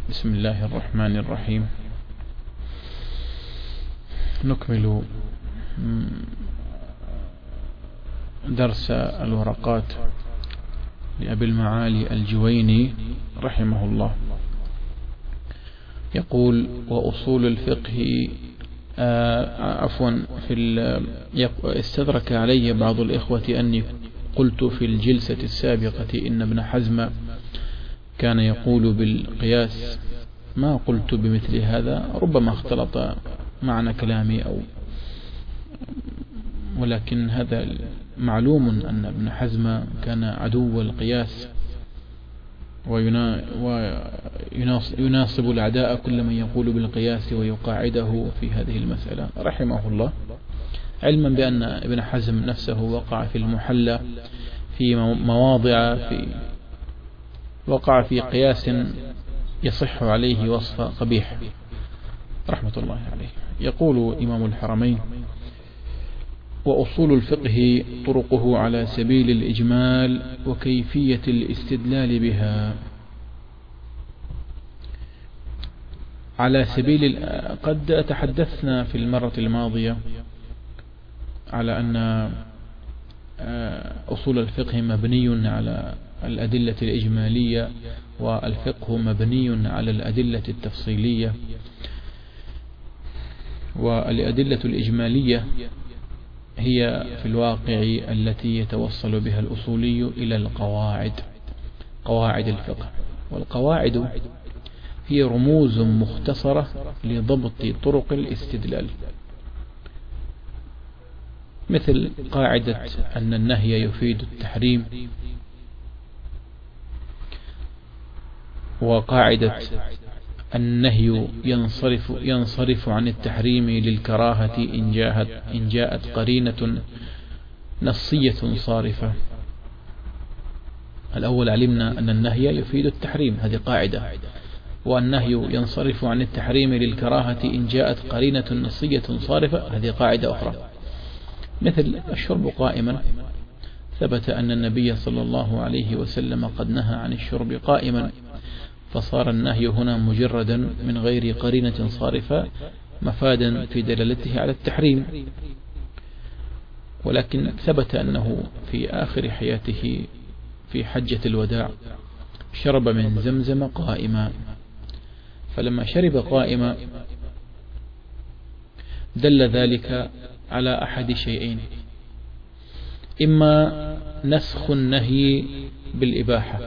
بسم الله الرحمن الرحيم. نكمل درس الورقات لأبي المعالي الجويني رحمه الله. يقول: وأصول الفقه استدرك علي بعض الإخوة أني قلت في الجلسة السابقة إن ابن حزم كان يقول بالقياس. ما قلت بمثل هذا، ربما اختلط معنى كلامي ولكن هذا معلوم أن ابن حزم كان عدو القياس ويناصب الأعداء كل من يقول بالقياس ويقاعده في هذه المسألة رحمه الله، علما بأن ابن حزم نفسه وقع في المحلى في مواضع وقع في قياس يصح عليه وصف قبيح رحمة الله عليه. يقول إمام الحرمين: وأصول الفقه طرقه على سبيل الإجمال وكيفية الاستدلال بها. على سبيل قد تحدثنا في المرة الماضية على أن أصول الفقه مبني على الأدلة الإجمالية، والفقه مبني على الأدلة التفصيلية. والأدلة الإجمالية هي في الواقع التي يتوصل بها الأصولي إلى قواعد الفقه. والقواعد هي رموز مختصرة لضبط طرق الاستدلال، مثل قاعدة أن النهي يفيد التحريم، وقاعدة النهي ينصرف عن التحريم للكراهة إن جاءت قرينة نصية صارفة. الأول علمنا أن النهي يفيد التحريم، هذه قاعدة، والنهي ينصرف عن التحريم للكراهة إن جاءت قرينة نصية صارفة، هذه قاعدة أخرى. مثل الشرب قائما، ثبت أن النبي صلى الله عليه وسلم قد نهى عن الشرب قائما، فصار النهي هنا مجردا من غير قرينة صارفة مفادا في دلالته على التحريم. ولكن ثبت أنه في آخر حياته في حجة الوداع شرب من زمزم قائما، فلما شرب قائما دل ذلك على أحد شيئين: إما نسخ النهي بالإباحة،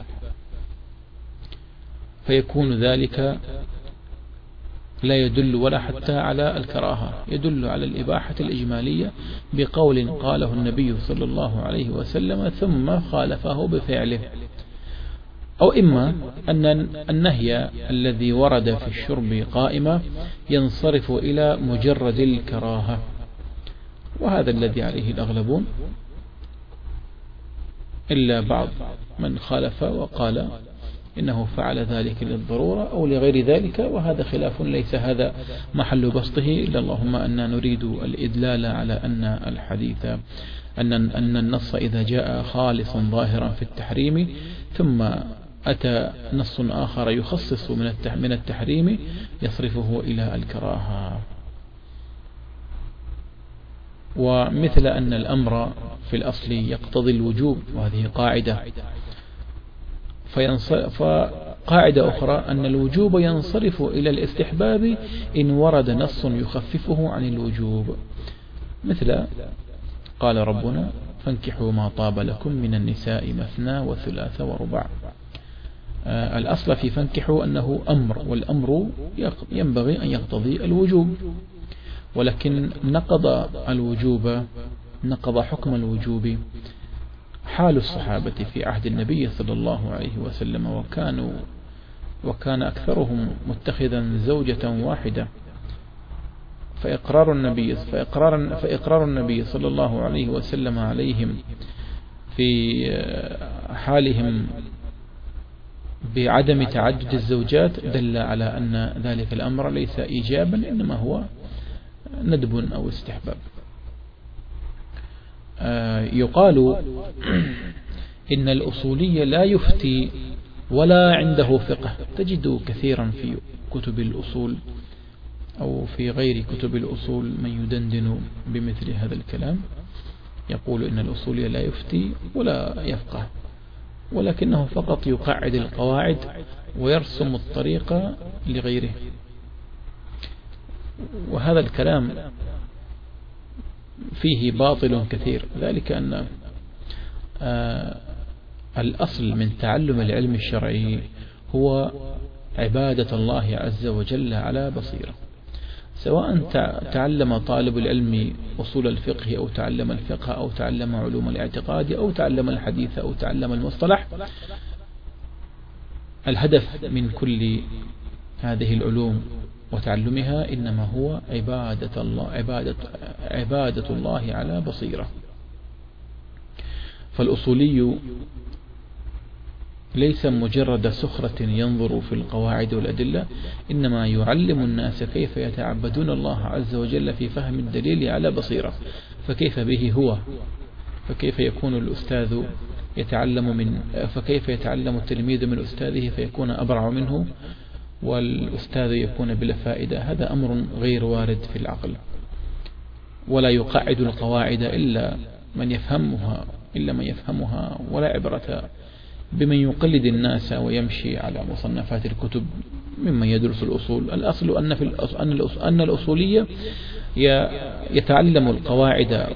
فيكون ذلك لا يدل ولا حتى على الكراهة، يدل على الإباحة الإجمالية بقول قاله النبي صلى الله عليه وسلم ثم خالفه بفعله. أو إما أن النهي الذي ورد في الشرب قائمة ينصرف إلى مجرد الكراهة، وهذا الذي عليه الأغلبون، إلا بعض من خالف وقال إنه فعل ذلك للضرورة أو لغير ذلك، وهذا خلاف ليس هذا محل بسطه، إلا اللهم أننا نريد الإدلال على أن الحديث أن النص إذا جاء خالصا ظاهرا في التحريم ثم أتى نص آخر يخصص من التحريم يصرفه إلى الكراهة. ومثل أن الأمر في الأصل يقتضي الوجوب، وهذه قاعدة. فقاعدة أخرى أن الوجوب ينصرف إلى الاستحباب إن ورد نص يخففه عن الوجوب، مثل قال ربنا: فانكحوا ما طاب لكم من النساء مثنى وثلاث ورباع. الأصل في فانكحوا أنه أمر، والأمر ينبغي أن يقتضي الوجوب، ولكن نقض حكم الوجوب حال الصحابة في عهد النبي صلى الله عليه وسلم، وكان أكثرهم متخذا زوجة واحدة، فإقرار النبي صلى الله عليه وسلم عليهم في حالهم بعدم تعدد الزوجات دل على أن ذلك الأمر ليس إيجابا، إنما هو ندب أو استحباب. يقال إن الأصولي لا يفتي ولا عنده فقه. تجد كثيرا في كتب الأصول أو في غير كتب الأصول من يدندن بمثل هذا الكلام، يقول إن الأصولي لا يفتي ولا يفقه، ولكنه فقط يقعد القواعد ويرسم الطريق لغيره. وهذا الكلام فيه باطل كثير، ذلك أن الأصل من تعلم العلم الشرعي هو عبادة الله عز وجل على بصيرة، سواء تعلم طالب العلم أصول الفقه أو تعلم الفقه أو تعلم علوم الاعتقاد أو تعلم الحديث أو تعلم المصطلح. الهدف من كل هذه العلوم وتعلمها إنما هو عبادة الله على بصيرة. فالأصولي ليس مجرد سخرة ينظر في القواعد والأدلة، إنما يعلم الناس كيف يتعبدون الله عز وجل في فهم الدليل على بصيرة. فكيف به هو؟ فكيف يكون الأستاذ فكيف يتعلم التلميذ من أستاذه فيكون أبرع منه والأستاذ يكون بلا فائدة؟ هذا أمر غير وارد في العقل. ولا يقعد القواعد إلا من يفهمها، ولا عبرة بمن يقلد الناس ويمشي على مصنفات الكتب ممن يدرس الأصول. الأصل أن الأصولية يتعلم القواعد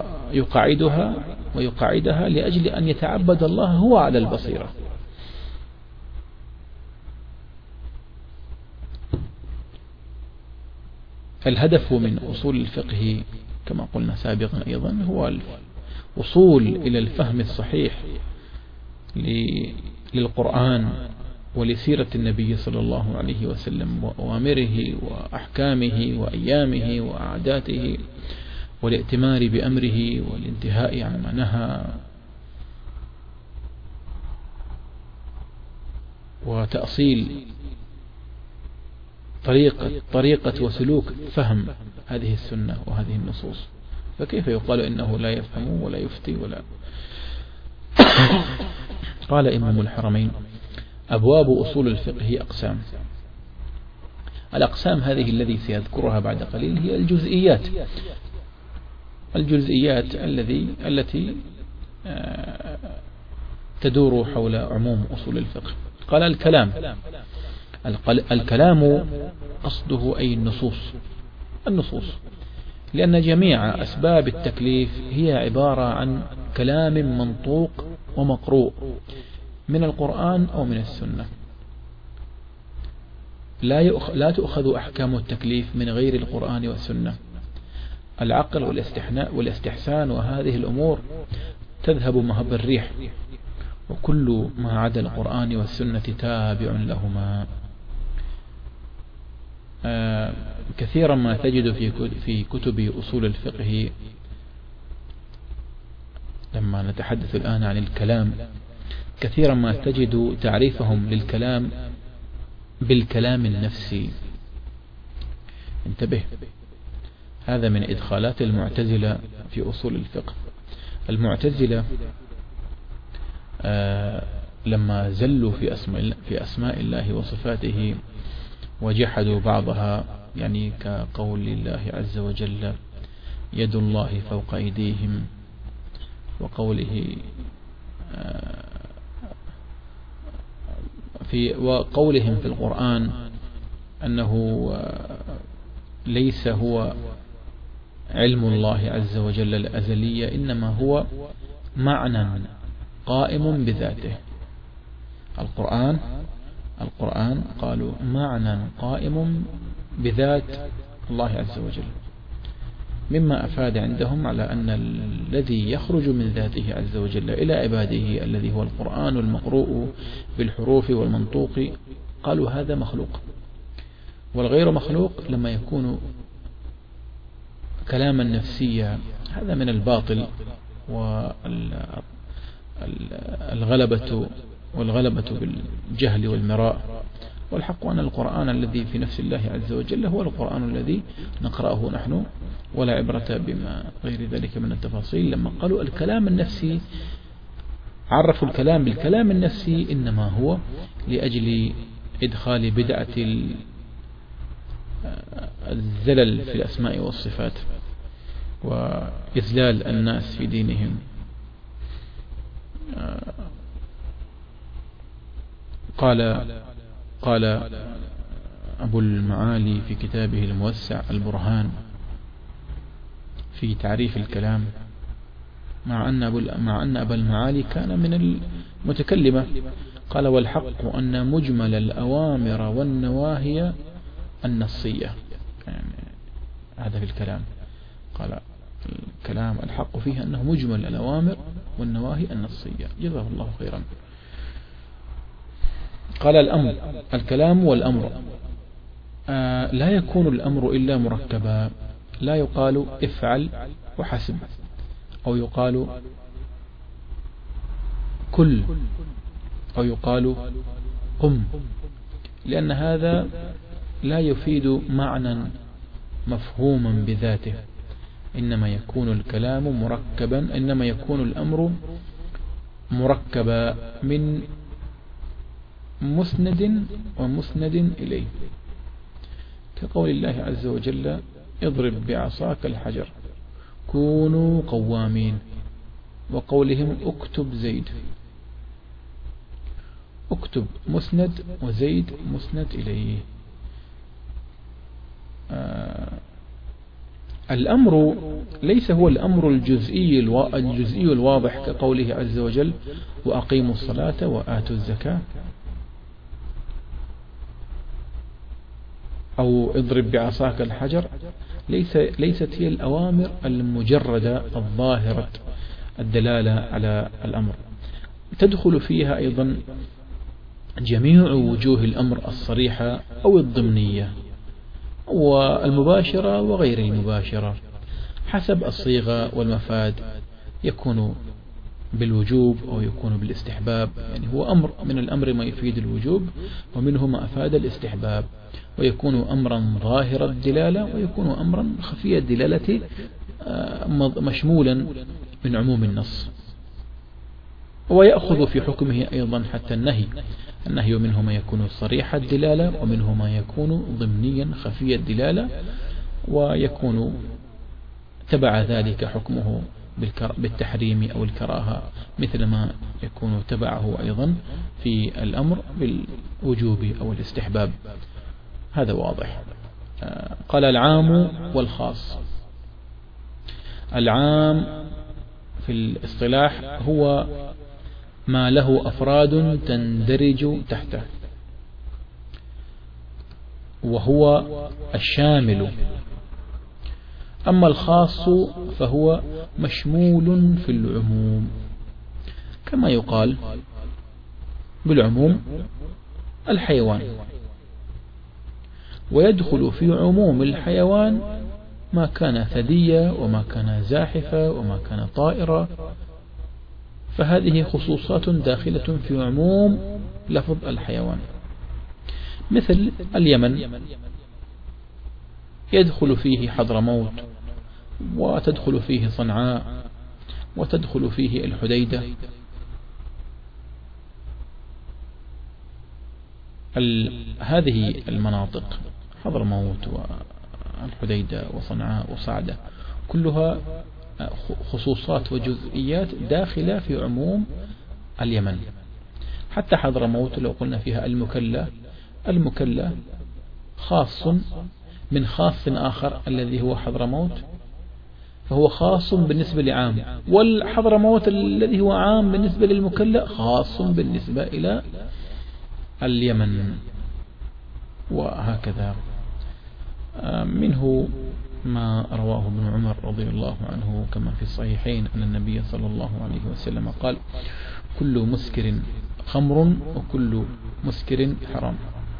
ويقعدها لأجل أن يتعبد الله هو على البصيرة. الهدف من أصول الفقه كما قلنا سابقا أيضا هو الوصول إلى الفهم الصحيح للقرآن ولسيرة النبي صلى الله عليه وسلم وأوامره وأحكامه وأيامه وعاداته، والائتمار بأمره والانتهاء عما نهى، وتأصيل طريقة وسلوك فهم هذه السنة وهذه النصوص. فكيف يقال إنه لا يفهم ولا يفتي ولا قال إمام الحرمين: أبواب أصول الفقه أقسام. الأقسام هذه الذي سيذكرها بعد قليل هي الجزئيات التي تدور حول عموم أصول الفقه. قال: الكلام قصده أي النصوص، لأن جميع أسباب التكليف هي عبارة عن كلام منطوق ومقروء من القرآن أو من السنة. لا تؤخذ أحكام التكليف من غير القرآن والسنة. العقل والاستحسان وهذه الأمور تذهب مهب الريح، وكل ما عدا القرآن والسنة تابع لهما. كثيرا ما تجد في كتب أصول الفقه، لما نتحدث الآن عن الكلام، كثيرا ما تجد تعريفهم للكلام بالكلام النفسي. انتبه، هذا من إدخالات المعتزلة في أصول الفقه. المعتزلة لما زلوا في أسماء الله وصفاته وجحدوا بعضها، يعني كقول الله عز وجل: يد الله فوق أيديهم، وقولهم في القرآن أنه ليس هو علم الله عز وجل الأزلية، إنما هو معنى قائم بذاته. القرآن قالوا معنى قائم بذات الله عز وجل، مما أفاد عندهم على أن الذي يخرج من ذاته عز وجل إلى عباده الذي هو القرآن المقروء بالحروف والمنطوق، قالوا هذا مخلوق. والغير مخلوق لما يكون كلاما نفسيا، هذا من الباطل والغلبة بالجهل والمراء. والحق أن القرآن الذي في نفس الله عز وجل هو القرآن الذي نقرأه نحن، ولا عبرة بما غير ذلك من التفاصيل. لما قالوا الكلام النفسي عرفوا الكلام بالكلام النفسي إنما هو لأجل إدخال بدعة الزلل في الأسماء والصفات وإذلال الناس في دينهم. قال أبو المعالي في كتابه الموسع البرهان في تعريف الكلام، مع أن أبا المعالي كان من المتكلمة، قال: والحق أن مجمل الأوامر والنواهي النصية. يعني هذا في الكلام، قال الكلام الحق فيه أنه مجمل الأوامر والنواهي النصية. جزاه الله خيرا. قال: الأمر، الكلام والأمر لا يكون الأمر إلا مركبا، لا يقال افعل وحسب، أو يقال كل، أو يقال قم، لأن هذا لا يفيد معنى مفهوما بذاته، إنما يكون الكلام مركبا، إنما يكون الأمر مركبا من مسند ومسند إليه، كقول الله عز وجل: اضرب بعصاك الحجر، كونوا قوامين، وقولهم اكتب زيد، اكتب مسند وزيد مسند إليه. الأمر ليس هو الأمر الجزئي الواضح كقوله عز وجل: وأقيموا الصلاة وآتوا الزكاة، أو اضرب بعصاك الحجر. ليست هي الأوامر المجردة الظاهرة الدلالة على الأمر، تدخل فيها أيضا جميع وجوه الأمر الصريحة أو الضمنية والمباشرة وغير المباشرة حسب الصيغة والمفاد، يكون بالوجوب أو يكون بالاستحباب. يعني هو أمر من الأمر ما يفيد الوجوب، ومنه ما أفاد الاستحباب، ويكون أمرا ظاهر الدلالة، ويكون أمرا خفي الدلالة مشمولا من عموم النص. ويأخذ في حكمه أيضا حتى النهي منه ما يكون صريح الدلالة، ومنه ما يكون ضمنيا خفي الدلالة، ويكون تبع ذلك حكمه بالتحريم أو الكراهة، مثل ما يكون تبعه أيضا في الأمر بالوجوب أو الاستحباب. هذا واضح. قال: العام والخاص. العام في الاصطلاح هو ما له أفراد تندرج تحته، وهو الشامل. أما الخاص فهو مشمول في العموم، كما يقال بالعموم الحيوان، ويدخل في عموم الحيوان ما كان ثديا وما كان زاحفا وما كان طائرا، فهذه خصوصات داخلة في عموم لفظ الحيوان. مثل اليمن يدخل فيه حضرموت، وتدخل فيه صنعاء، وتدخل فيه الحديدة. هذه المناطق حضرموت والحديدة وصنعاء وصعدة كلها خصوصات وجزئيات داخلة في عموم اليمن. حتى حضرموت لو قلنا فيها المكلا خاص من خاص آخر الذي هو حضرموت، فهو خاص بالنسبة لعام، والحضرموت الذي هو عام بالنسبة للمكلا خاص بالنسبة إلى اليمن، وهكذا. منه ما رواه ابن عمر رضي الله عنه كما في الصحيحين أن النبي صلى الله عليه وسلم قال: كل مسكر خمر وكل مسكر حرام.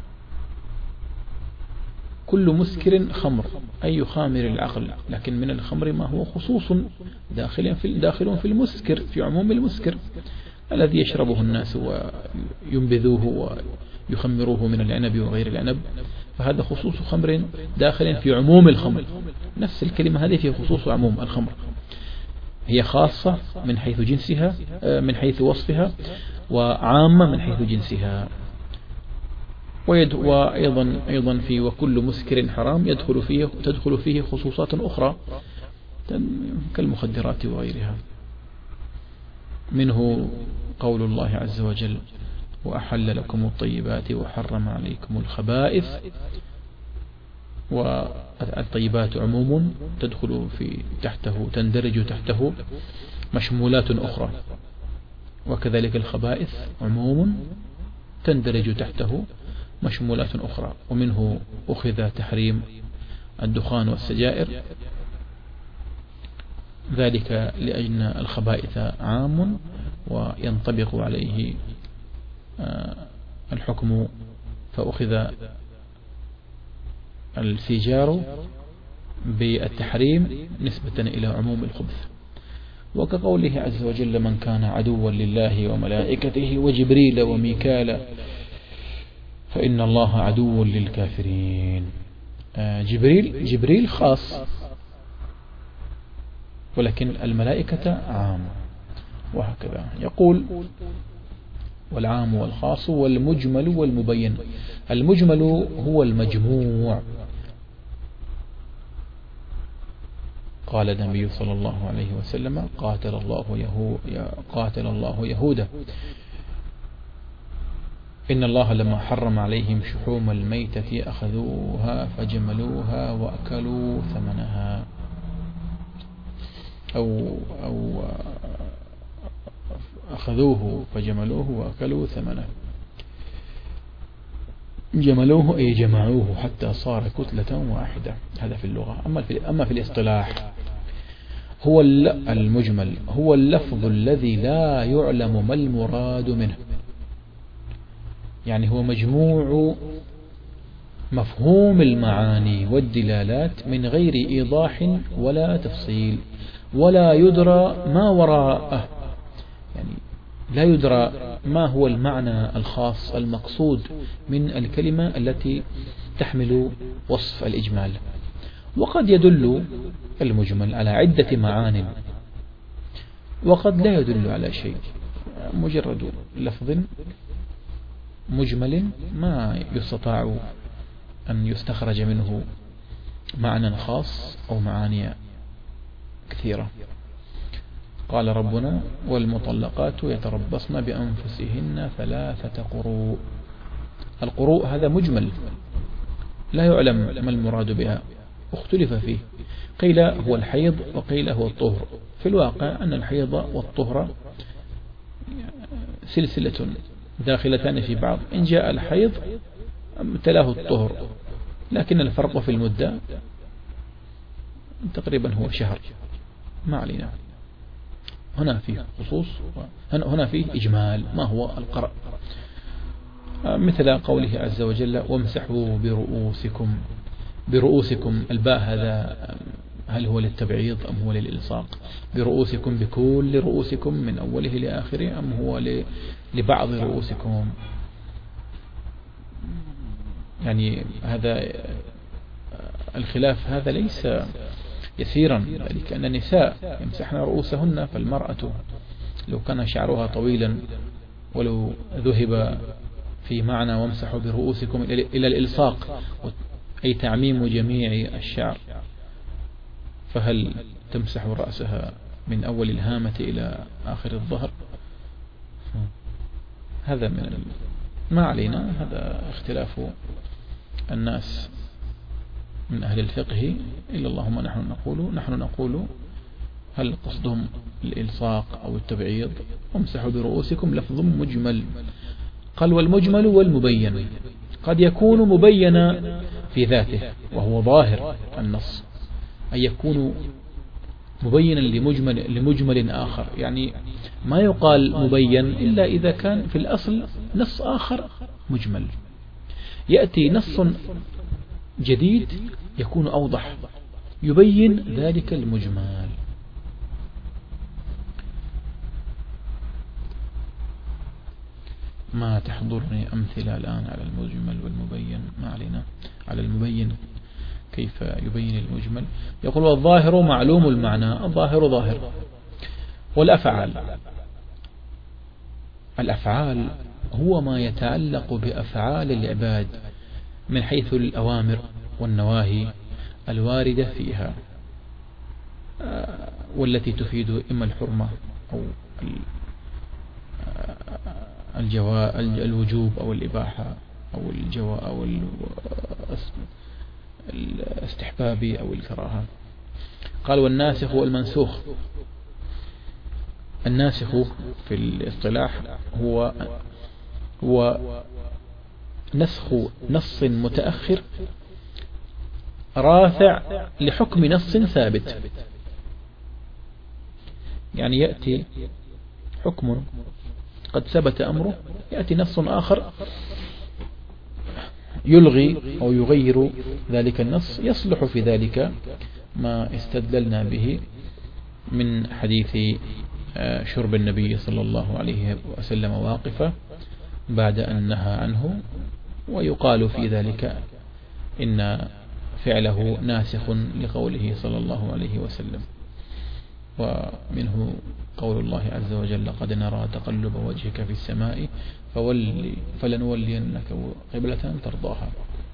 كل مسكر خمر أي يخامر العقل، لكن من الخمر ما هو خصوص داخل في المسكر، في عموم المسكر الذي يشربه الناس وينبذوه ويخمروه من العنب وغير العنب، فهذا خصوص خمر داخل في عموم الخمر. نفس الكلمة هذه في خصوص عموم الخمر. هي خاصة من حيث جنسها من حيث وصفها، وعامة من حيث جنسها. وأيضا في وكل مسكر حرام تدخل فيه خصوصات أخرى كالمخدرات وغيرها. منه قول الله عز وجل: وأحل لكم الطيبات وحرم عليكم الخبائث. والطيبات عموم تندرج تحته مشمولات أخرى، وكذلك الخبائث عموم تندرج تحته مشمولات أخرى. ومنه أخذ تحريم الدخان والسجائر، ذلك لأن الخبائث عام وينطبق عليه الحكم، فأخذ السيجار بالتحريم نسبة إلى عموم الخبث. وكقوله عز وجل: من كان عدوا لله وملائكته وجبريل وميكال فإن الله عدو للكافرين. جبريل خاص، ولكن الملائكة عام، وهكذا. يقول: والعام والخاص والمجمل والمبين. المجمل هو المجموع. قال النبي صلى الله عليه وسلم: قاتل الله يهودا، إن الله لما حرم عليهم شحوم الميتة أخذوها فجملوها وأكلوا ثمنها، أو أخذوه فجملوه وأكلوا ثمنه. جملوه أي جمعوه حتى صار كتلة واحدة، هذا في اللغة. أما في الاصطلاح، هو المجمل هو اللفظ الذي لا يعلم ما المراد منه، يعني هو مجموع مفهوم المعاني والدلالات من غير إيضاح ولا تفصيل، ولا يدرى ما وراءه، يعني لا يدرى ما هو المعنى الخاص المقصود من الكلمة التي تحمل وصف الإجمال. وقد يدل المجمل على عدة معان، وقد لا يدل على شيء، مجرد لفظ مجمل ما يستطاع أن يستخرج منه معنى خاص أو معاني كثيرة. قال ربنا: والمطلقات يتربصن بأنفسهن 3 قروء. القروء هذا مجمل لا يعلم ما المراد بها، اختلف فيه، قيل هو الحيض وقيل هو الطهر. في الواقع أن الحيض والطهر سلسلة داخلتان في بعض، إن جاء الحيض تلاه الطهر، لكن الفرق في المدة تقريبا هو شهر، ما علينا. هنا فيه خصوص، هنا فيه إجمال ما هو القرء، مثل قوله عز وجل: وامسحوا برؤوسكم. الباء هذا هل هو للتبعيض أم هو للإلصاق؟ برؤوسكم بكل رؤوسكم من أوله لآخره، أم هو لبعض رؤوسكم؟ يعني هذا الخلاف هذا ليس يسيرا، ذلك أن النساء يمسحن رؤوسهن، فالمرأة لو كان شعرها طويلا ولو ذهب في معنى وامسحوا برؤوسكم إلى الإلصاق، أي تعميم جميع الشعر، فهل تمسح رأسها من أول الهامة إلى آخر الظهر؟ هذا ما علينا، هذا اختلاف الناس من أهل الفقه، إلا اللهم نحن نقول هل قصدهم الإلصاق أو التبعيض؟ وامسحوا برؤوسكم لفظ مجمل. قال: والمجمل والمبين. قد يكون مبينا في ذاته وهو ظاهر النص، أن يكون مبينا لمجمل آخر، يعني ما يقال مبين إلا إذا كان في الأصل نص آخر مجمل، يأتي نص جديد يكون أوضح يبين ذلك المجمل. ما تحضرني أمثلة الآن على المجمل والمبين، ما علينا، على المبين كيف يبين المجمل. يقول: والظاهر معلوم المعنى. الظاهر ظاهر، الأفعال هو ما يتعلق بأفعال العباد من حيث الأوامر والنواهي الواردة فيها، والتي تفيد إما الحرمة أو الوجوب أو الإباحة أو الاستحباب أو الكراهة. قال والناسخ والمنسوخ. الناسخ في الاصطلاح هو نسخ نص متأخر رافع لحكم نص ثابت. يعني يأتي حكم قد ثبت أمره، يأتي نص آخر يلغي أو يغير ذلك النص، يصلح في ذلك ما استدللنا به من حديث شرب النبي صلى الله عليه وسلم واقفة بعد أن نهى عنه، ويقال في ذلك إن فعله ناسخ لقوله صلى الله عليه وسلم. ومنه قول الله عز وجل قد نرى تقلب وجهك في السماء فلنولينك قبلة ترضاها.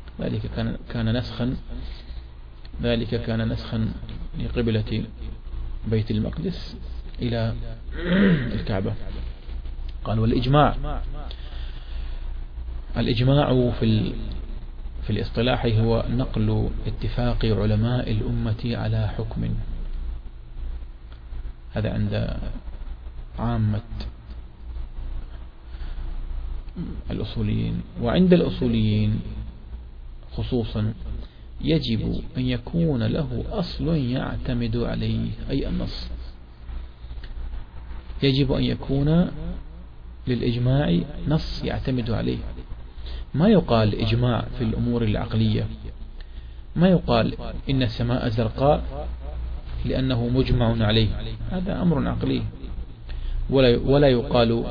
ذلك كان نسخا لقبلة بيت المقدس إلى الكعبة. قال والإجماع. الإجماع في الاصطلاح هو نقل اتفاق علماء الأمة على حكم. هذا عند عامة الأصوليين. وعند الأصوليين خصوصا يجب أن يكون له أصل يعتمد عليه، أي النص. يجب أن يكون للإجماع نص يعتمد عليه. ما يقال إجماع في الأمور العقلية، ما يقال إن السماء زرقاء لأنه مجمع عليه، هذا أمر عقلي. ولا يقال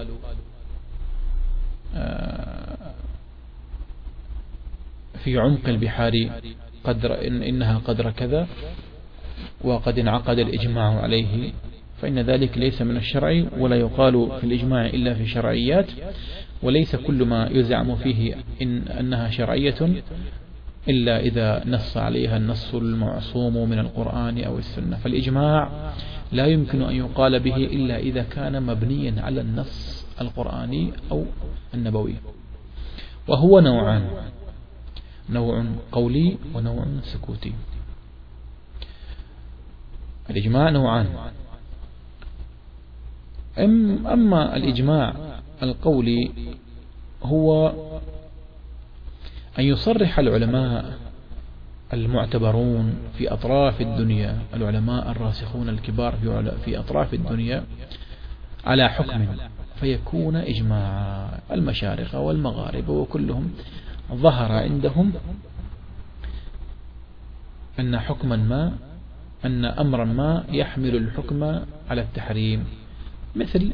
في عمق البحار إنها قدر كذا وقد انعقد الإجماع عليه، فإن ذلك ليس من الشرع. ولا يقال في الإجماع إلا في شرعيات، وليس كل ما يزعم فيه أنها شرعية إلا إذا نص عليها النص المعصوم من القرآن أو السنة. فالإجماع لا يمكن أن يقال به إلا إذا كان مبنيا على النص القرآني أو النبوي. وهو نوعان، نوع قولي ونوع سكوتي. الإجماع نوعان. أما الإجماع القولي هو أن يصرح العلماء المعتبرون في أطراف الدنيا، العلماء الراسخون الكبار في أطراف الدنيا على حكم، فيكون إجماع المشارق والمغارب وكلهم ظهر عندهم أن حكما ما، أن أمرا ما يحمل الحكم على التحريم، مثل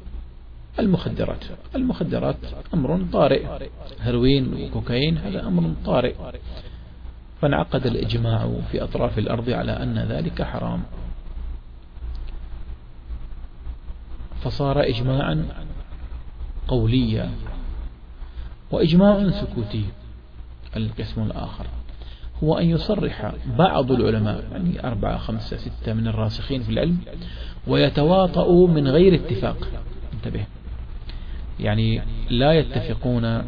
المخدرات أمر طارئ، هيروين وكوكايين هذا أمر طارئ، فانعقد الإجماع في أطراف الأرض على أن ذلك حرام، فصار إجماعا قوليا. وإجماع سكوتي القسم الآخر هو أن يصرح بعض العلماء، يعني 4 5 6 من الراسخين في العلم، ويتواطؤوا من غير اتفاق. انتبه، يعني لا يتفقون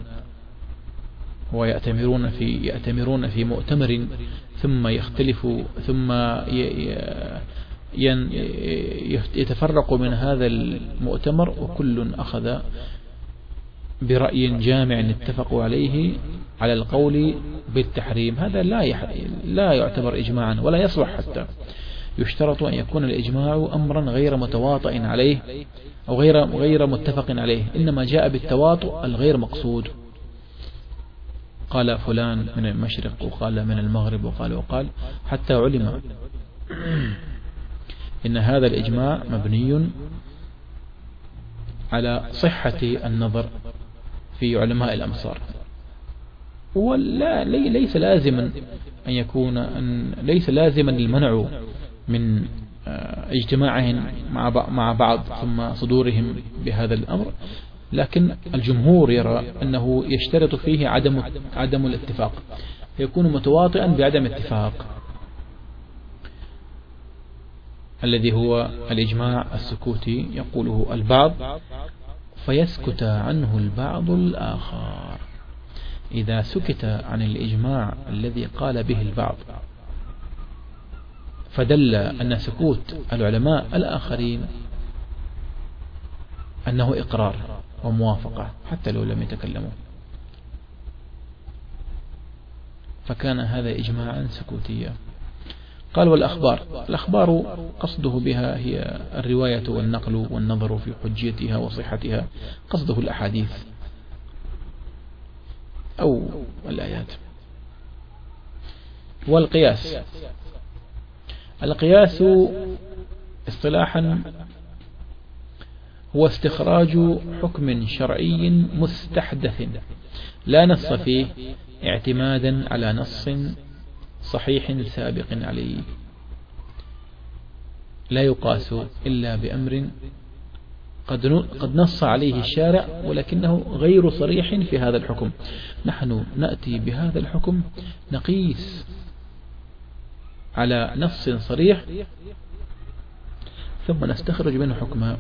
ويأتمرون في مؤتمر ثم يختلفوا، ثم يتفرق من هذا المؤتمر وكل أخذ برأي جامع اتفقوا عليه على القول بالتحريم. هذا لا يعتبر إجماعا ولا يصلح. حتى يشترط أن يكون الإجماع أمرا غير متواطئ عليه أو غير متفق عليه، إنما جاء بالتواطؤ الغير مقصود، قال فلان من المشرق وقال من المغرب وقال حتى علم إن هذا الإجماع مبني على صحة النظر في علماء الأمصار. ليس لازما المنع من اجتماعهم مع بعض ثم صدورهم بهذا الأمر، لكن الجمهور يرى أنه يشترط فيه عدم الاتفاق، يكون متواطئا بعدم اتفاق، الذي هو الإجماع السكوتي يقوله البعض فيسكت عنه البعض الآخر. إذا سكت عن الإجماع الذي قال به البعض فدل أن سكوت العلماء الآخرين أنه إقرار وموافقة حتى لو لم يتكلموا، فكان هذا إجماعا سكوتيا. قال الأخبار قصده بها هي الرواية والنقل والنظر في حجيتها وصحتها، قصده الأحاديث أو الآيات. والقياس، القياس اصطلاحا هو استخراج حكم شرعي مستحدث لا نص فيه اعتمادا على نص صحيح سابق عليه، لا يقاس إلا بأمر قد نص عليه الشارع ولكنه غير صريح في هذا الحكم. نحن نأتي بهذا الحكم نقيس على نص صريح ثم نستخرج منه حكما.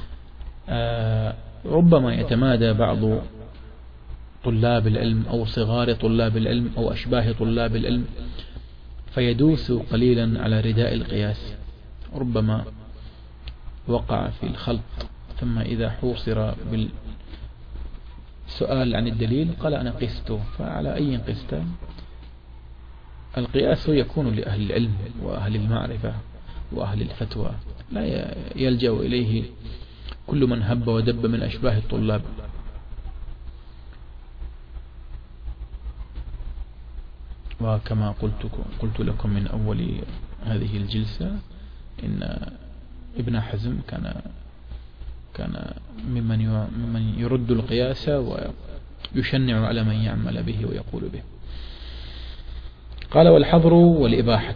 ربما يتمادى بعض طلاب العلم أو صغار طلاب العلم أو أشباه طلاب العلم فيدوس قليلا على رداء القياس، ربما وقع في الخلط، ثم إذا حوصر بالسؤال عن الدليل قال أنا قست، فعلى أي قست؟ القياس يكون لأهل العلم وأهل المعرفة وأهل الفتوى، لا يلجأ إليه كل من هب ودب من أشباه الطلاب. وكما قلت لكم من أول هذه الجلسة إن ابن حزم كان ممن يرد القياس ويشنع على من يعمل به ويقول به. قال والحظر والإباحة،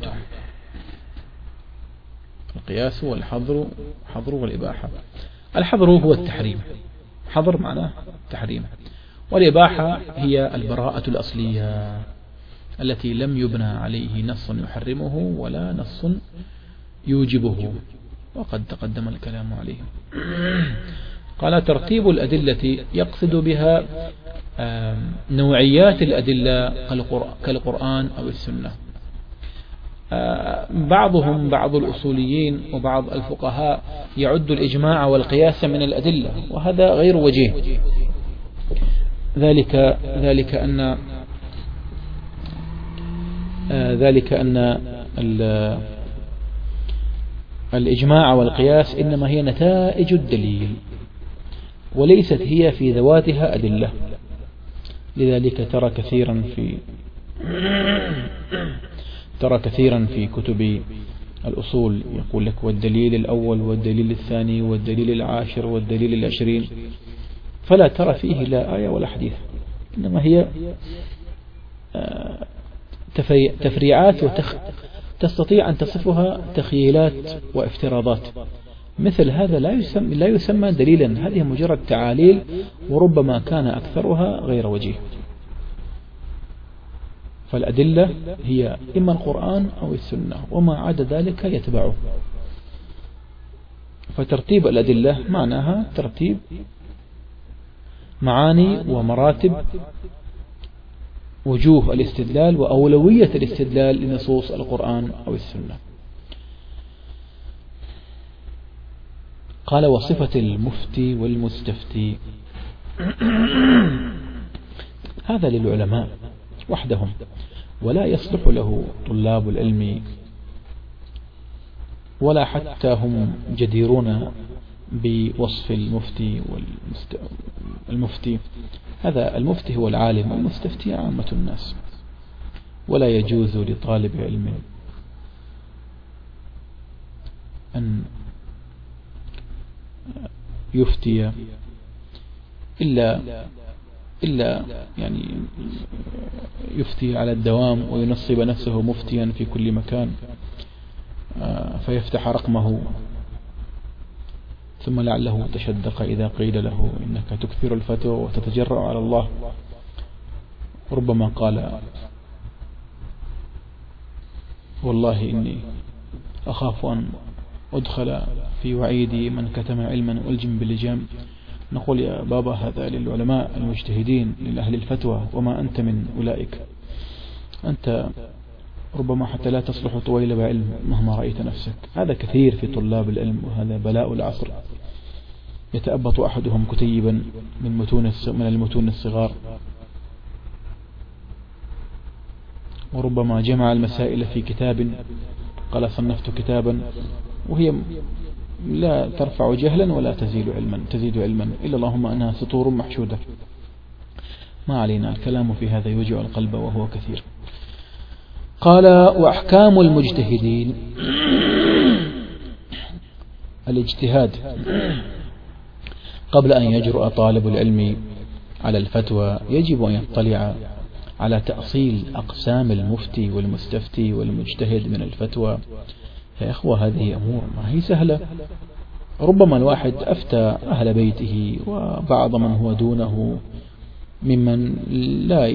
القياس والحظر، حظر والإباحة. الحظر هو التحريم، حظر معناه تحريم، والإباحة هي البراءة الأصلية التي لم يبنى عليه نص يحرمه ولا نص يوجبه، وقد تقدم الكلام عليه. قال ترتيب الأدلة يقصد بها نوعيات الأدلة كالقرآن أو السنة. بعض الأصوليين وبعض الفقهاء يعد الإجماع والقياس من الأدلة، وهذا غير وجيه، ذلك أن الإجماع والقياس إنما هي نتائج الدليل وليست هي في ذواتها أدلة. لذلك ترى كثيرا في كتب الأصول يقول لك والدليل الأول والدليل الثاني والدليل العاشر والدليل العشرين، فلا ترى فيه لا آية ولا حديث، إنما هي تفريعات تستطيع أن تصفها تخيلات وافتراضات. مثل هذا لا يسمى دليلا، هذه مجرد تعاليل وربما كان أكثرها غير وجيه. فالأدلة هي إما القرآن أو السنة، وما عدا ذلك يتبعه. فترتيب الأدلة معناها ترتيب معاني ومراتب وجوه الاستدلال وأولوية الاستدلال لنصوص القرآن أو السنة. قال وصفة المفتي والمستفتي، هذا للعلماء وحدهم، ولا يصلح له طلاب العلم ولا حتى هم جديرون بوصف المفتي. هذا المفتي هو العالم، والمستفتي عامة الناس، ولا يجوز لطالب علم أن يفتي إلا يعني يفتي على الدوام وينصب نفسه مفتيا في كل مكان، فيفتح رقمه، ثم لعله تشدق إذا قيل له إنك تكثر الفتوى وتتجرأ على الله. ربما قال والله إني أخاف أن أدخل في وعيد من كتم علما ألجم باللجام. نقول يا بابا هذا للعلماء المجتهدين لأهل الفتوى، وما أنت من أولئك. أنت ربما حتى لا تصلح طويل بعلم مهما رأيت نفسك. هذا كثير في طلاب العلم، وهذا بلاء العصر. يتأبط أحدهم كتيبا من المتون الصغار، وربما جمع المسائل في كتاب، قال صنفت كتابا، وهي لا ترفع جهلا ولا تزيد علما إلا اللهم أنها سطور محشودة. ما علينا، الكلام في هذا يوجع القلب وهو كثير. قال وأحكام المجتهدين. الاجتهاد قبل أن يجرؤ طالب العلم على الفتوى يجب أن يطلع على تأصيل أقسام المفتي والمستفتي والمجتهد من الفتوى. يا إخوة هذه أمور ما هي سهلة. ربما الواحد أفتى أهل بيته وبعض من هو دونه ممن لا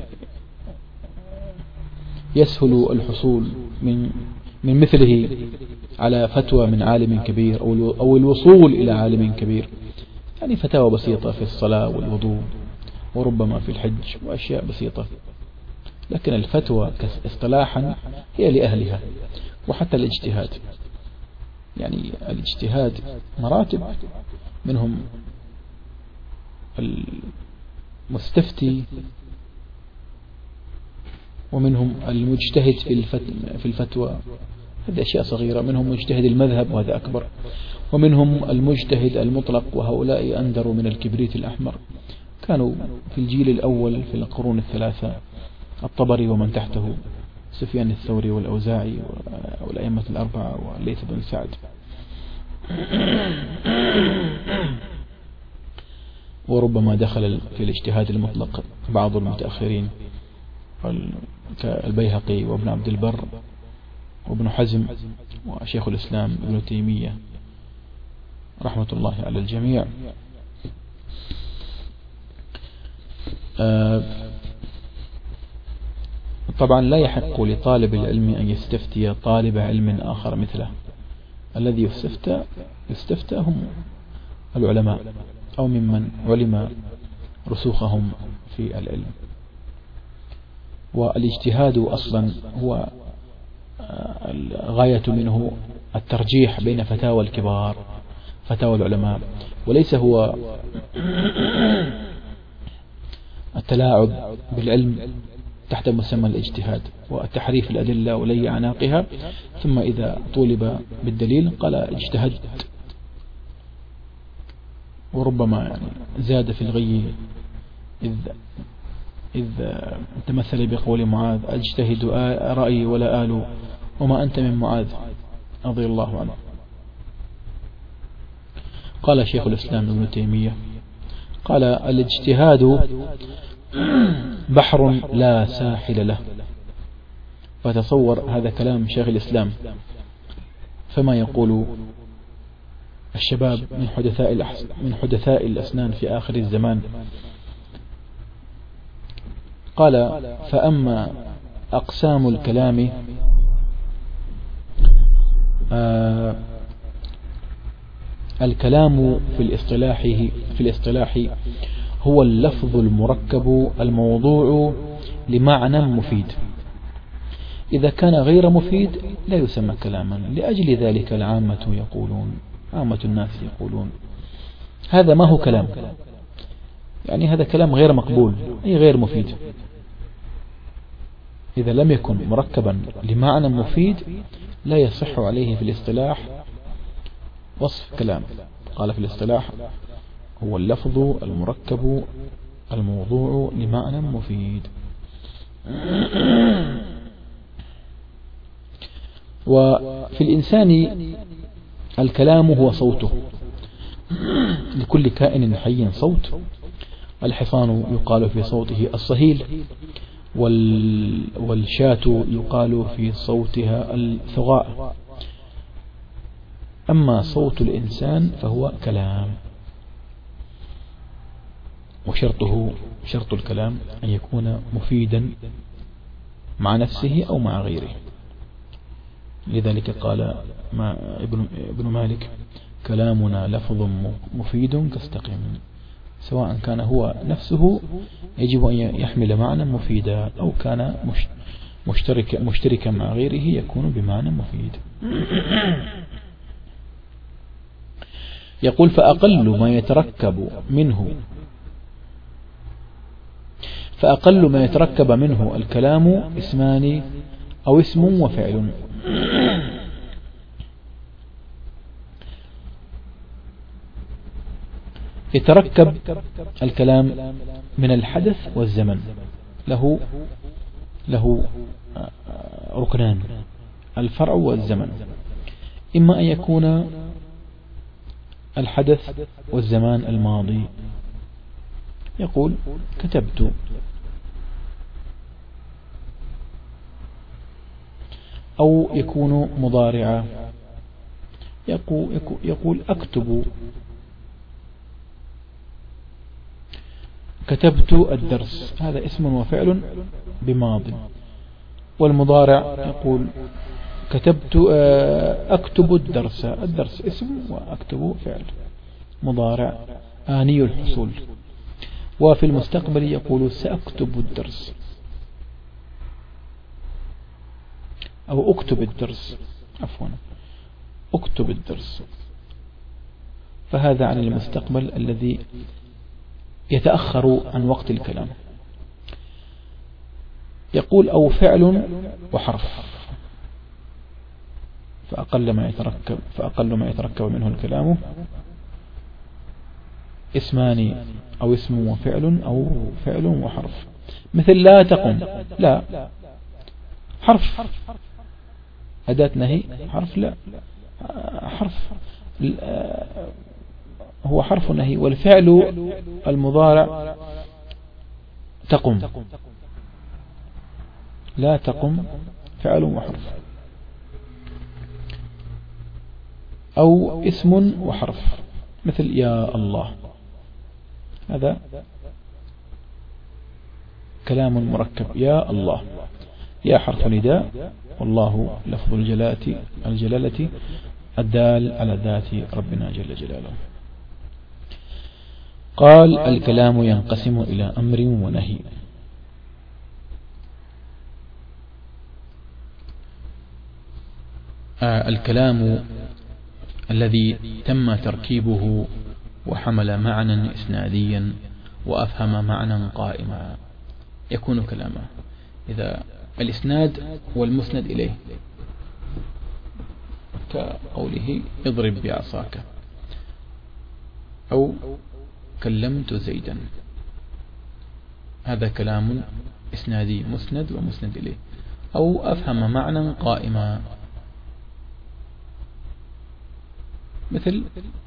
يسهل الحصول من مثله على فتوى من عالم كبير أو الوصول إلى عالم كبير، يعني فتاوى بسيطة في الصلاة والوضوء وربما في الحج وأشياء بسيطة. لكن الفتوى اصطلاحا هي لأهلها. وحتى الاجتهاد، يعني الاجتهاد مراتب، منهم المستفتي ومنهم المجتهد في الفتوى، هذه أشياء صغيرة. منهم مجتهد المذهب وهذا أكبر، ومنهم المجتهد المطلق، وهؤلاء أندر من الكبريت الأحمر. كانوا في الجيل الأول في القرون الثلاثة الطبري ومن تحته، سفيان الثوري والأوزاعي والأئمة الأربعة والليث بن سعد. وربما دخل في الاجتهاد المطلق بعض المتأخرين كالبيهقي وابن عبد البر وابن حزم وشيخ الإسلام ابن تيمية رحمة الله على الجميع. طبعا لا يحق لطالب العلم أن يستفتي طالب علم آخر مثله. الذي يستفتى هم العلماء أو ممن علم رسوخهم في العلم. والاجتهاد أصلا هو الغاية منه الترجيح بين فتاوى الكبار، فتاوى العلماء، وليس هو التلاعب بالعلم تحت مسمى الاجتهاد وتحريف الأدلة ولي أعناقها، ثم إذا طولب بالدليل قال اجتهدت، وربما يعني زاد في الغي إذ تمثل بقول معاذ أجتهد رأيي ولا آل وما أنت من معاذ رضي الله عنه. قال شيخ الإسلام ابن تيمية قال الاجتهاد بحر لا ساحل له. فتصور هذا كلام شيخ الإسلام، فما يقول الشباب من حدثاء الأسنان في آخر الزمان. قال فأما أقسام الكلام الكلام في الاصطلاح هو اللفظ المركب الموضوع لمعنى مفيد. إذا كان غير مفيد لا يسمى كلاما. لأجل ذلك عامة الناس يقولون هذا ما هو كلام، يعني هذا كلام غير مقبول أي غير مفيد. إذا لم يكن مركبا لمعنى مفيد لا يصح عليه في الاصطلاح وصف كلام. قال في الاصطلاح هو اللفظ المركب الموضوع لمعنى مفيد. وفي الإنسان الكلام هو صوته، لكل كائن حي صوت. الحصان يقال في صوته الصهيل، والشاة يقال في صوتها الثغاء، أما صوت الإنسان فهو كلام، شرط الكلام أن يكون مفيدا مع نفسه أو مع غيره. لذلك قال ابن مالك: كلامنا لفظ مفيد كاستقيم. سواء كان هو نفسه يجب أن يحمل معنى مفيدا، أو كان مشتركا مع غيره يكون بمعنى مفيد. يقول: فأقل ما يتركب منه الكلام اسمان أو اسم وفعل. يتركب الكلام من الحدث والزمن، له ركنان: الفرع والزمن. إما أن يكون الحدث والزمان الماضي، يقول: كتبت. أو يكون مضارعا، يقول: أكتب. كتبت الدرس، هذا اسم وفعل بماض. والمضارع يقول: أكتب الدرس اسم، وأكتب فعل مضارع آني الحصول. وفي المستقبل يقول: سأكتب الدرس، أو أكتب الدرس، أكتب الدرس. فهذا عن المستقبل الذي يتأخر عن وقت الكلام. يقول: أو فعل وحرف. فأقل ما يتركب منه الكلام اسمان أو اسم وفعل أو فعل وحرف. مثل لا تقم، لا حرف، أداة نهي حرف، لا حرف، هو حرف نهي. والفعل المضارع تقم، لا تقم فعل وحرف. أو اسم وحرف، مثل يا الله، هذا كلام مركب. يا الله، يا حرف نداء، والله لفظ الجلالة الدال على ذات ربنا جل جلاله. قال: الكلام ينقسم إلى أمر ونهي. الكلام الذي تم تركيبه وحمل معنى إسناديا وأفهم معنى قائما يكون كلاما. إذا الإسناد والمسند إليه، كقوله: اضرب بعصاك، أو كلمت زيدا، هذا كلام إسنادي مسند ومسند إليه. أو أفهم معنى قائما، مثل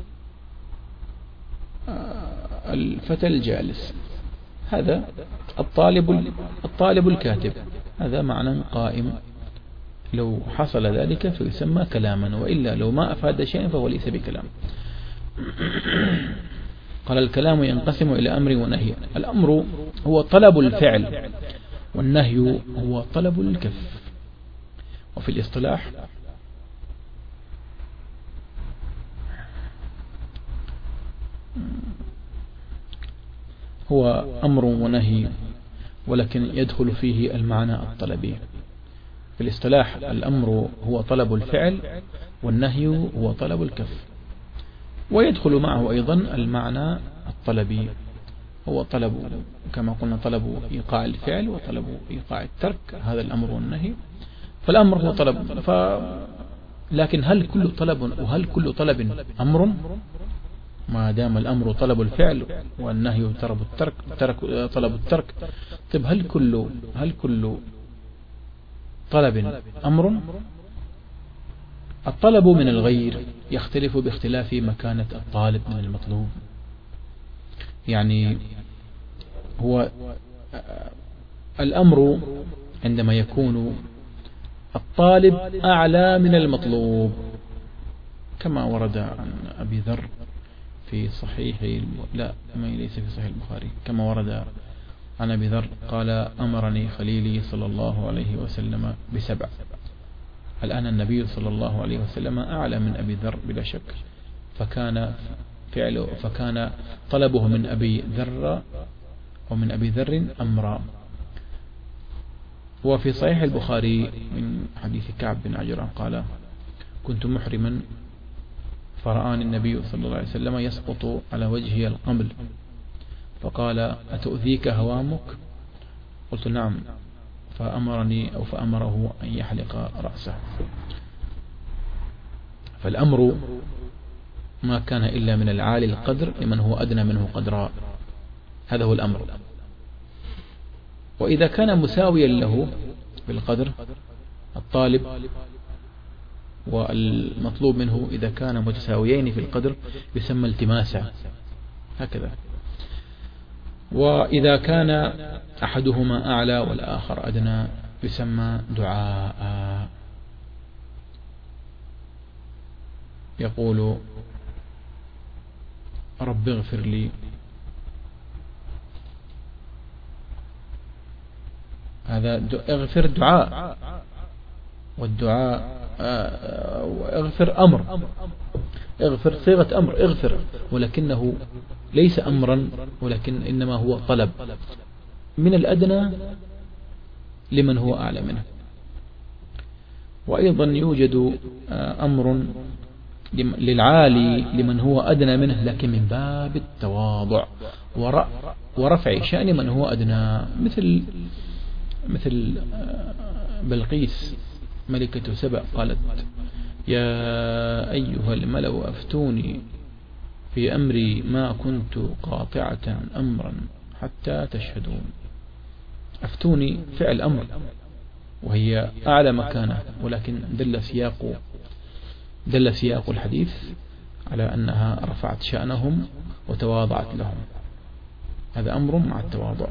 الفتى الجالس، هذا الطالب الكاتب، هذا معنى قائم. لو حصل ذلك فيسمى كلاما، وإلا لو ما أفاد شيئا فهو ليس بكلام. قال: الكلام ينقسم إلى أمر ونهي. الأمر هو طلب الفعل، والنهي هو طلب الكف. وفي الاصطلاح هو أمر ونهي، ولكن يدخل فيه المعنى الطلبي. في الاصطلاح الأمر هو طلب الفعل، والنهي هو طلب الكف، ويدخل معه أيضا المعنى الطلبي، هو طلب، كما قلنا، طلب إيقاع الفعل وطلب إيقاع الترك، هذا الأمر والنهي. فالأمر هو طلب، لكن هل كل طلب أمر؟ ما دام الأمر طلب الفعل والنهي طلب الترك، طيب هل كل طلب أمر؟ الطلب من الغير يختلف باختلاف مكانة الطالب من المطلوب. يعني هو الأمر عندما يكون الطالب أعلى من المطلوب، كما ورد عن أبي ذر في صحيح لا ليس في صحيح البخاري، كما ورد عن أبي ذر قال أمرني خليلي صلى الله عليه وسلم ب7. الآن النبي صلى الله عليه وسلم أعلى من أبي ذر بلا شك، فكان طلبه من أبي ذر ومن أبي ذر أمرا. وفي صحيح البخاري من حديث كعب بن عجران قال كنت محرما فرآني النبي صلى الله عليه وسلم يسقط على وجهي القمل فقال أتؤذيك هوامك؟ قلت نعم، فأمره أن يحلق رأسه. فالأمر ما كان إلا من العالي القدر لمن هو أدنى منه قدرا، هذا هو الأمر. وإذا كان مساويا له بالقدر الطالب والمطلوب منه إذا كان متساويين في القدر يسمى التماسا هكذا. وإذا كان أحدهما أعلى والآخر أدنى يسمى دعاء. يقول رب اغفر لي، هذا اغفر دعاء، والدعاء اغفر أمر، اغفر صيغة أمر اغفر، ولكنه ليس أمرا ولكن إنما هو طلب من الأدنى لمن هو أعلى منه. وأيضا يوجد أمر للعالي لمن هو أدنى منه لكن من باب التواضع ورفع شأن من هو أدنى، مثل بلقيس ملكة سبأ قالت يا أيها الملأ أفتوني في أمري ما كنت قاطعة أمرا حتى تشهدون. أفتوني فعل أمر وهي أعلى مكانة، ولكن دل سياق الحديث على أنها رفعت شأنهم وتواضعت لهم، هذا أمر مع التواضع.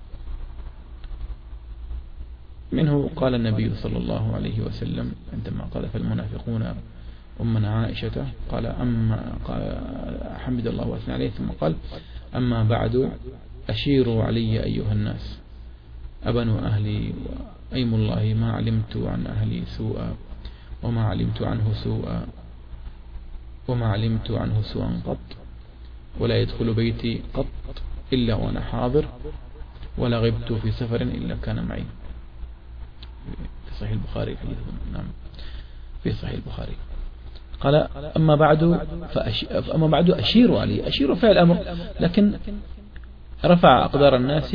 منه قال النبي صلى الله عليه وسلم عندما قذف المنافقون أمنا عائشة قال حمد الله وأثنى عليه ثم قال أما بعد أشيروا علي أيها الناس أبنوا أهلي وأيم الله ما علمت عن أهلي سوءا وما علمت عنه سوءا قط، ولا يدخل بيتي قط إلا وأنا حاضر، ولا غبت في سفر إلا كان معي. في صحيح البخاري حديث، نعم في صحيح البخاري. قال أما بعد أشيروا علي، أشيروا فعل الأمر لكن رفع أقدار الناس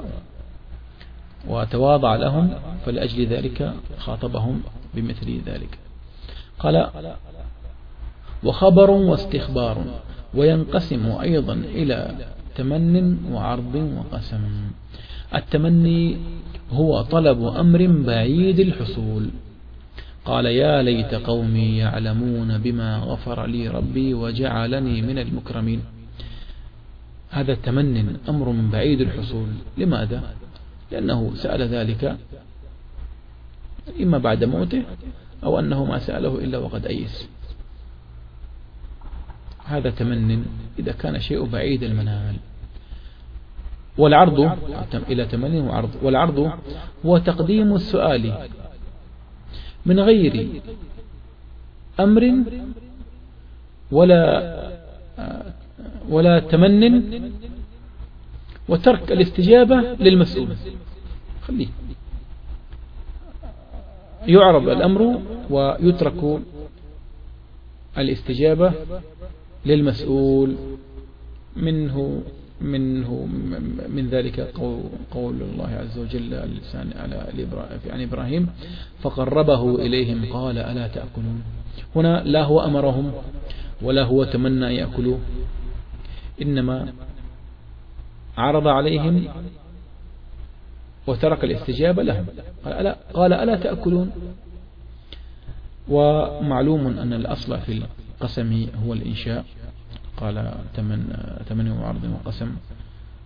وتواضع لهم، فلأجل ذلك خاطبهم بمثل ذلك. قال وخبر واستخبار، وينقسم أيضا إلى تمن وعرض وقسم. التمني هو طلب أمر بعيد الحصول، قال يا ليت قومي يعلمون بما غفر لي ربي وجعلني من المكرمين. هذا التمن أمر بعيد الحصول، لماذا؟ لأنه سأل ذلك إما بعد موته أو أنه ما سأله إلا وقد أيس. هذا تمن إذا كان شيء بعيد المنال. والعرض إلى تمن وعرض، والعرض هو تقديم السؤال من غير أمر ولا تمن، وترك الاستجابة للمسؤول. خليه يعرض الأمر ويترك الاستجابة للمسؤول من ذلك قول الله عز وجل عن إبراهيم فقربه إليهم قال ألا تأكلون. هنا لا هو أمرهم ولا هو تمنى يأكلوا، إنما عرض عليهم وترك الاستجابة لهم، قال ألا تأكلون. ومعلوم أن الأصل في القسم هو الإنشاء، قال تمن وعرض وقسم،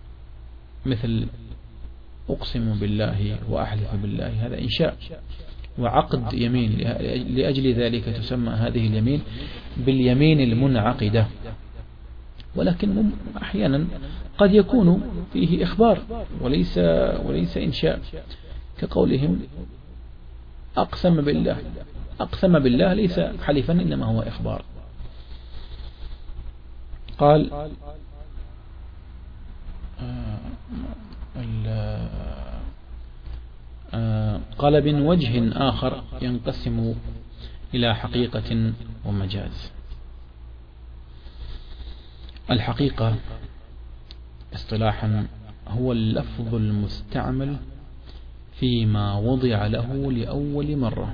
مثل أقسم بالله وأحلف بالله، هذا إنشاء. وعقد يمين، لأجل ذلك تسمى هذه اليمين باليمين المنعقدة. ولكن أحيانا قد يكون فيه إخبار وليس إنشاء، كقولهم أقسم بالله. أقسم بالله ليس حلفا، إنما هو إخبار. قال من وجه آخر ينقسم إلى حقيقة ومجاز. الحقيقة اصطلاحا هو اللفظ المستعمل فيما وضع له لأول مرة،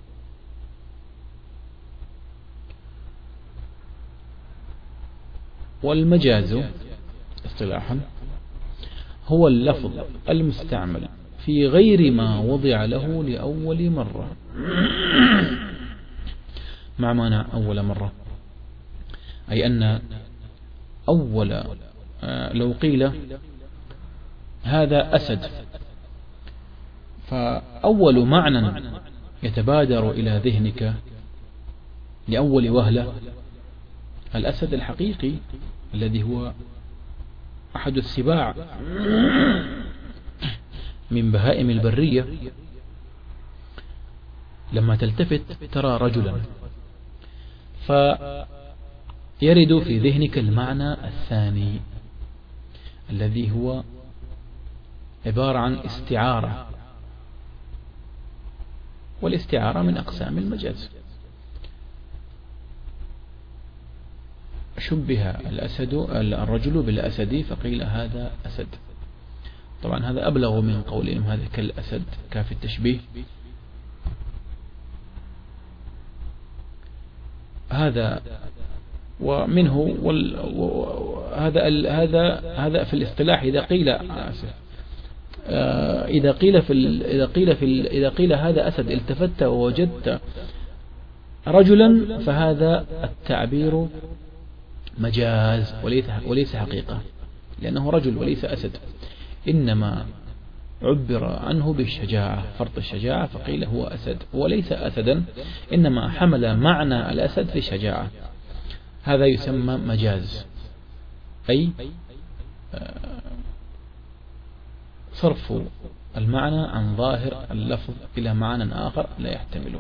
والمجاز اصطلاحا هو اللفظ المستعمل في غير ما وضع له لأول مرة. مع معنى أول مرة أي أن أول، لو قيل هذا أسد، فأول معنى يتبادر إلى ذهنك لأول وهلة الأسد الحقيقي الذي هو أحد السباع من بهائم البرية. لما تلتفت ترى رجلا، فيرد في ذهنك المعنى الثاني الذي هو عبارة عن استعارة، والاستعارة من أقسام المجاز. شبه الرجل بالأسد فقيل هذا أسد. طبعا هذا أبلغ من قولهم هذا كالأسد، كاف التشبيه. هذا ومنه هذا في الاصطلاح إذا قيل هذا أسد التفت ووجدت رجلا، فهذا التعبير مجاز وليس حقيقة، لأنه رجل وليس أسد، إنما عبر عنه بالشجاعة، فرط الشجاعة، فقيل هو أسد وليس أسدا، إنما حمل معنى الأسد في الشجاعة. هذا يسمى مجاز، أي صرف المعنى عن ظاهر اللفظ إلى معنى آخر لا يحتمله.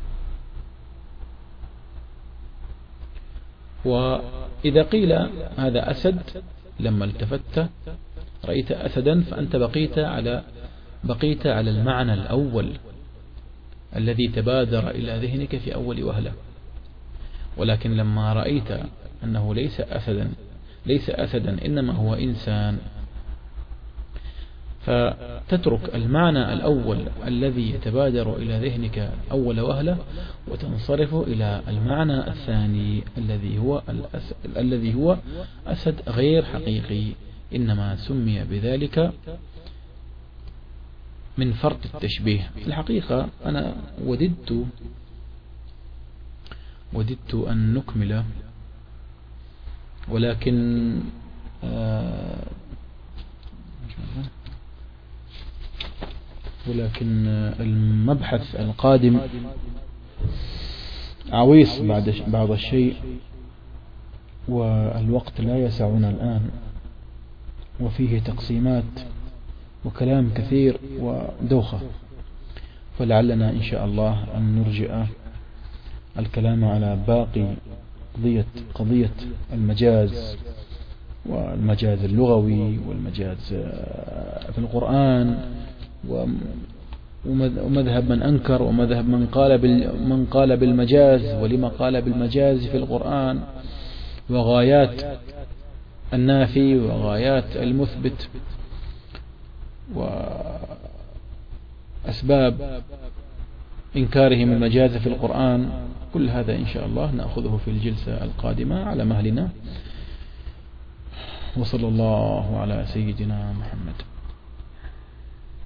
وإذا قيل هذا أسد، لما التفت رأيت أسدا، فأنت بقيت على المعنى الأول الذي تبادر إلى ذهنك في أول وهلة. ولكن لما رأيت أنه ليس أسدا إنما هو إنسان، فتترك المعنى الأول الذي يتبادر إلى ذهنك أول وهلة وتنصرف إلى المعنى الثاني الذي هو أسد غير حقيقي، إنما سمي بذلك من فرط التشبيه. الحقيقة أنا وددت أن نكمل، ولكن المبحث القادم عويص بعض الشيء، والوقت لا يسعنا الآن، وفيه تقسيمات وكلام كثير ودوخة، فلعلنا إن شاء الله أن نرجع الكلام على باقي قضية المجاز، والمجاز اللغوي، والمجاز في القرآن، ومذهب من أنكر، ومذهب من قال بالمجاز، ولما قال بالمجاز في القرآن، وغايات النافي وغايات المثبت، وأسباب إنكارهم المجاز في القرآن. كل هذا إن شاء الله نأخذه في الجلسة القادمة على مهلنا. وصلى الله على سيدنا محمد.